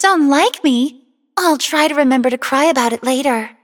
Don't like me? I'll try to remember to cry about it later.